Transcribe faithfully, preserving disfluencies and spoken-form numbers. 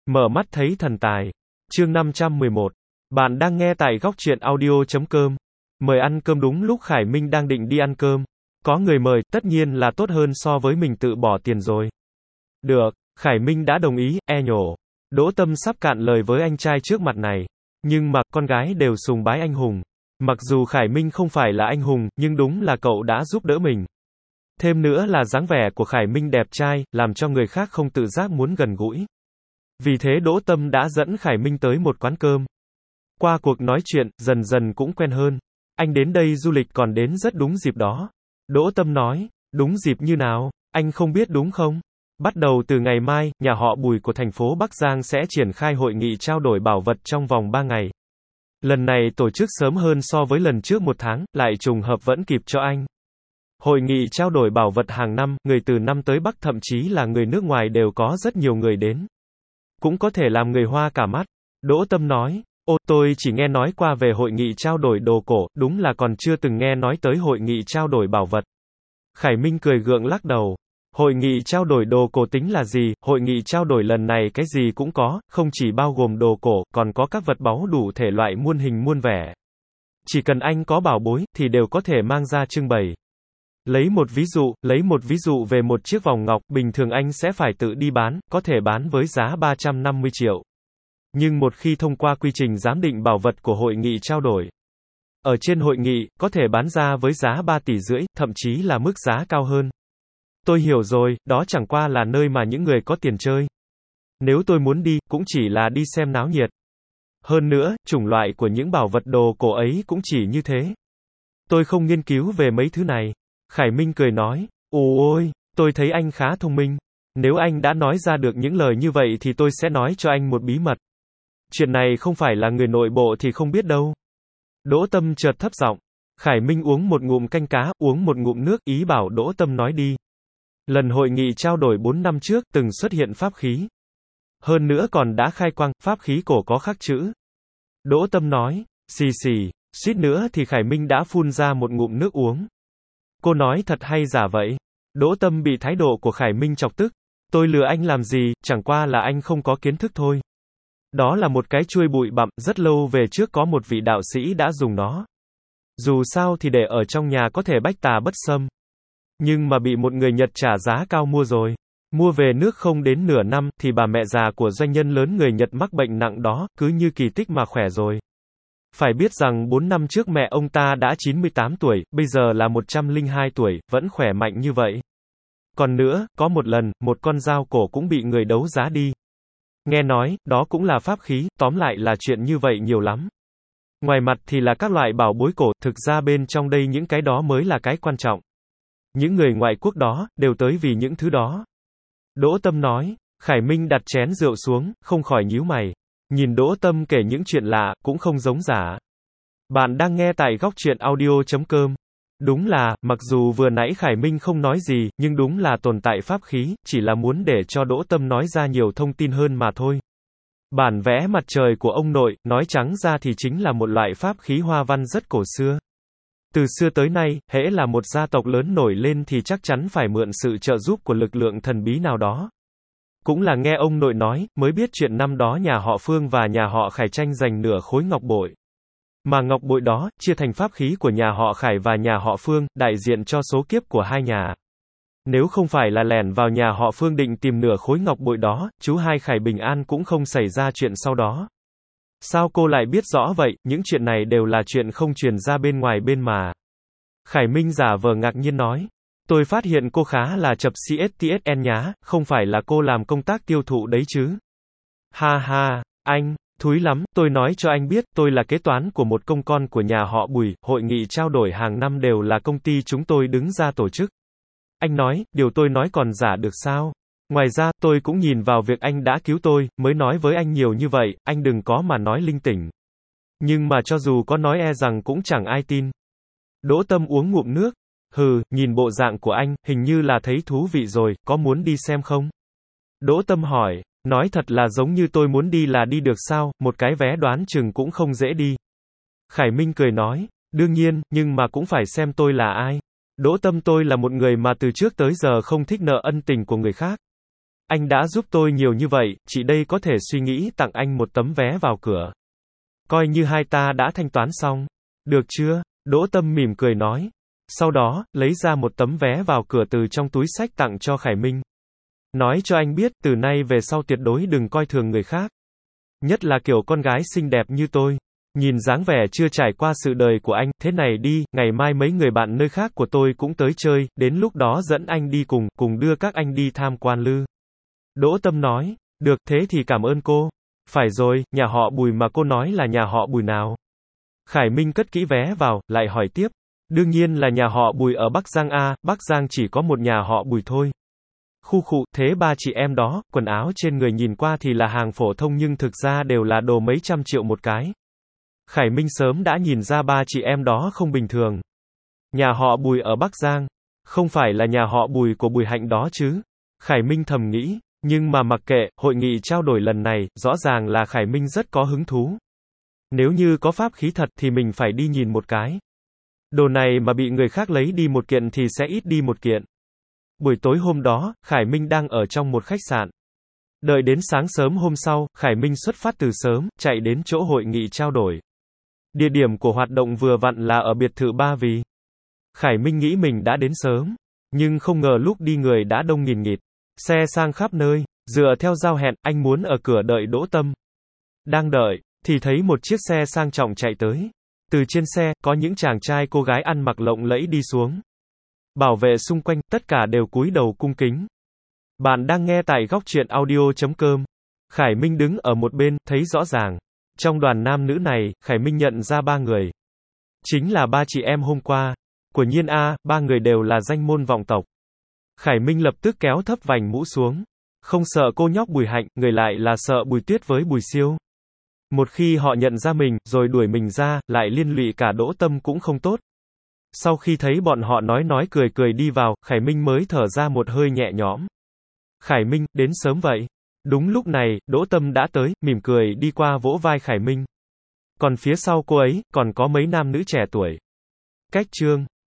Mở mắt thấy thần tài. Chương năm trăm mười một. Bạn đang nghe tại góc truyện audio chấm com. Mời ăn cơm đúng lúc Khải Minh đang định đi ăn cơm. Có người mời, tất nhiên là tốt hơn so với mình tự bỏ tiền rồi. Được, Khải Minh đã đồng ý, e nhổ. Đỗ Tâm sắp cạn lời với anh trai trước mặt này. Nhưng mà, con gái đều sùng bái anh hùng. Mặc dù Khải Minh không phải là anh hùng, nhưng đúng là cậu đã giúp đỡ mình. Thêm nữa là dáng vẻ của Khải Minh đẹp trai, làm cho người khác không tự giác muốn gần gũi. Vì thế Đỗ Tâm đã dẫn Khải Minh tới một quán cơm. Qua cuộc nói chuyện, dần dần cũng quen hơn. Anh đến đây du lịch còn đến rất đúng dịp đó. Đỗ Tâm nói, đúng dịp như nào, anh không biết đúng không? Bắt đầu từ ngày mai, nhà họ Bùi của thành phố Bắc Giang sẽ triển khai hội nghị trao đổi bảo vật trong vòng ba ngày. Lần này tổ chức sớm hơn so với lần trước một tháng, lại trùng hợp vẫn kịp cho anh. Hội nghị trao đổi bảo vật hàng năm, người từ Nam tới Bắc thậm chí là người nước ngoài đều có rất nhiều người đến. Cũng có thể làm người hoa cả mắt. Đỗ Tâm nói, ô, tôi chỉ nghe nói qua về hội nghị trao đổi đồ cổ, đúng là còn chưa từng nghe nói tới hội nghị trao đổi bảo vật. Khải Minh cười gượng lắc đầu. Hội nghị trao đổi đồ cổ tính là gì? Hội nghị trao đổi lần này cái gì cũng có, không chỉ bao gồm đồ cổ, còn có các vật báu đủ thể loại muôn hình muôn vẻ. Chỉ cần anh có bảo bối, thì đều có thể mang ra trưng bày. Lấy một ví dụ, lấy một ví dụ về một chiếc vòng ngọc, bình thường anh sẽ phải tự đi bán, có thể bán với giá ba trăm năm mươi triệu. Nhưng một khi thông qua quy trình giám định bảo vật của hội nghị trao đổi, ở trên hội nghị, có thể bán ra với giá ba tỷ rưỡi, thậm chí là mức giá cao hơn. Tôi hiểu rồi, đó chẳng qua là nơi mà những người có tiền chơi. Nếu tôi muốn đi, cũng chỉ là đi xem náo nhiệt. Hơn nữa, chủng loại của những bảo vật đồ cổ ấy cũng chỉ như thế. Tôi không nghiên cứu về mấy thứ này. Khải Minh cười nói, ôi, tôi thấy anh khá thông minh. Nếu anh đã nói ra được những lời như vậy thì tôi sẽ nói cho anh một bí mật. Chuyện này không phải là người nội bộ thì không biết đâu. Đỗ Tâm chợt thấp giọng. Khải Minh uống một ngụm canh cá, uống một ngụm nước, ý bảo Đỗ Tâm nói đi. Lần hội nghị trao đổi bốn năm trước, từng xuất hiện pháp khí. Hơn nữa còn đã khai quang, pháp khí cổ có khắc chữ. Đỗ Tâm nói, xì xì, suýt nữa thì Khải Minh đã phun ra một ngụm nước uống. Cô nói thật hay giả vậy? Đỗ Tâm bị thái độ của Khải Minh chọc tức. Tôi lừa anh làm gì, chẳng qua là anh không có kiến thức thôi. Đó là một cái chuôi bụi bặm, rất lâu về trước có một vị đạo sĩ đã dùng nó. Dù sao thì để ở trong nhà có thể bách tà bất xâm. Nhưng mà bị một người Nhật trả giá cao mua rồi. Mua về nước không đến nửa năm, thì bà mẹ già của doanh nhân lớn người Nhật mắc bệnh nặng đó, cứ như kỳ tích mà khỏe rồi. Phải biết rằng bốn năm trước mẹ ông ta đã chín mươi tám tuổi, bây giờ là một trăm lẻ hai tuổi, vẫn khỏe mạnh như vậy. Còn nữa, có một lần, một con dao cổ cũng bị người đấu giá đi. Nghe nói, đó cũng là pháp khí, tóm lại là chuyện như vậy nhiều lắm. Ngoài mặt thì là các loại bảo bối cổ, thực ra bên trong đây những cái đó mới là cái quan trọng. Những người ngoại quốc đó, đều tới vì những thứ đó. Đỗ Tâm nói, Khải Minh đặt chén rượu xuống, không khỏi nhíu mày. Nhìn Đỗ Tâm kể những chuyện lạ, cũng không giống giả. Bạn đang nghe tại góc truyện audio chấm com. Đúng là, mặc dù vừa nãy Khải Minh không nói gì, nhưng đúng là tồn tại pháp khí, chỉ là muốn để cho Đỗ Tâm nói ra nhiều thông tin hơn mà thôi. Bản vẽ mặt trời của ông nội, nói trắng ra thì chính là một loại pháp khí hoa văn rất cổ xưa. Từ xưa tới nay, hễ là một gia tộc lớn nổi lên thì chắc chắn phải mượn sự trợ giúp của lực lượng thần bí nào đó. Cũng là nghe ông nội nói, mới biết chuyện năm đó nhà họ Phương và nhà họ Khải tranh giành nửa khối ngọc bội. Mà ngọc bội đó, chia thành pháp khí của nhà họ Khải và nhà họ Phương, đại diện cho số kiếp của hai nhà. Nếu không phải là lẻn vào nhà họ Phương định tìm nửa khối ngọc bội đó, chú hai Khải bình an cũng không xảy ra chuyện sau đó. Sao cô lại biết rõ vậy, những chuyện này đều là chuyện không truyền ra bên ngoài bên mà. Khải Minh giả vờ ngạc nhiên nói. Tôi phát hiện cô khá là chập xê ét tê ét en nhá, không phải là cô làm công tác tiêu thụ đấy chứ. Ha ha, anh, thúi lắm, tôi nói cho anh biết, tôi là kế toán của một công con của nhà họ Bùi, hội nghị trao đổi hàng năm đều là công ty chúng tôi đứng ra tổ chức. Anh nói, điều tôi nói còn giả được sao? Ngoài ra, tôi cũng nhìn vào việc anh đã cứu tôi, mới nói với anh nhiều như vậy, anh đừng có mà nói linh tỉnh. Nhưng mà cho dù có nói e rằng cũng chẳng ai tin. Đỗ Tâm uống ngụm nước. Hừ, nhìn bộ dạng của anh, hình như là thấy thú vị rồi, có muốn đi xem không? Đỗ Tâm hỏi, nói thật là giống như tôi muốn đi là đi được sao, một cái vé đoán chừng cũng không dễ đi. Khải Minh cười nói, đương nhiên, nhưng mà cũng phải xem tôi là ai. Đỗ Tâm tôi là một người mà từ trước tới giờ không thích nợ ân tình của người khác. Anh đã giúp tôi nhiều như vậy, chị đây có thể suy nghĩ tặng anh một tấm vé vào cửa. Coi như hai ta đã thanh toán xong. Được chưa? Đỗ Tâm mỉm cười nói. Sau đó, lấy ra một tấm vé vào cửa từ trong túi xách tặng cho Khải Minh. Nói cho anh biết, từ nay về sau tuyệt đối đừng coi thường người khác. Nhất là kiểu con gái xinh đẹp như tôi. Nhìn dáng vẻ chưa trải qua sự đời của anh, thế này đi, ngày mai mấy người bạn nơi khác của tôi cũng tới chơi, đến lúc đó dẫn anh đi cùng, cùng đưa các anh đi tham quan Lư. Đỗ Tâm nói, được, thế thì cảm ơn cô. Phải rồi, nhà họ Bùi mà cô nói là nhà họ Bùi nào? Khải Minh cất kỹ vé vào, lại hỏi tiếp. Đương nhiên là nhà họ Bùi ở Bắc Giang a, Bắc Giang chỉ có một nhà họ Bùi thôi. Khu khụ, thế ba chị em đó, quần áo trên người nhìn qua thì là hàng phổ thông nhưng thực ra đều là đồ mấy trăm triệu một cái. Khải Minh sớm đã nhìn ra ba chị em đó không bình thường. Nhà họ Bùi ở Bắc Giang, không phải là nhà họ Bùi của Bùi Hạnh đó chứ? Khải Minh thầm nghĩ, nhưng mà mặc kệ, hội nghị trao đổi lần này, rõ ràng là Khải Minh rất có hứng thú. Nếu như có pháp khí thật thì mình phải đi nhìn một cái. Đồ này mà bị người khác lấy đi một kiện thì sẽ ít đi một kiện. Buổi tối hôm đó, Khải Minh đang ở trong một khách sạn. Đợi đến sáng sớm hôm sau, Khải Minh xuất phát từ sớm, chạy đến chỗ hội nghị trao đổi. Địa điểm của hoạt động vừa vặn là ở biệt thự Ba Vì. Khải Minh nghĩ mình đã đến sớm, nhưng không ngờ lúc đi người đã đông nghìn nghịt. Xe sang khắp nơi, dựa theo giao hẹn, anh muốn ở cửa đợi Đỗ Tâm. Đang đợi, thì thấy một chiếc xe sang trọng chạy tới. Từ trên xe, có những chàng trai cô gái ăn mặc lộng lẫy đi xuống. Bảo vệ xung quanh, tất cả đều cúi đầu cung kính. Bạn đang nghe tại góc truyện audio chấm com. Khải Minh đứng ở một bên, thấy rõ ràng. Trong đoàn nam nữ này, Khải Minh nhận ra ba người. Chính là ba chị em hôm qua. Của nhiên a, ba người đều là danh môn vọng tộc. Khải Minh lập tức kéo thấp vành mũ xuống. Không sợ cô nhóc Bùi Hạnh, người lại là sợ Bùi Tuyết với Bùi Siêu. Một khi họ nhận ra mình, rồi đuổi mình ra, lại liên lụy cả Đỗ Tâm cũng không tốt. Sau khi thấy bọn họ nói nói cười cười đi vào, Khải Minh mới thở ra một hơi nhẹ nhõm. Khải Minh, đến sớm vậy. Đúng lúc này, Đỗ Tâm đã tới, mỉm cười đi qua vỗ vai Khải Minh. Còn phía sau cô ấy, còn có mấy nam nữ trẻ tuổi. Cách chương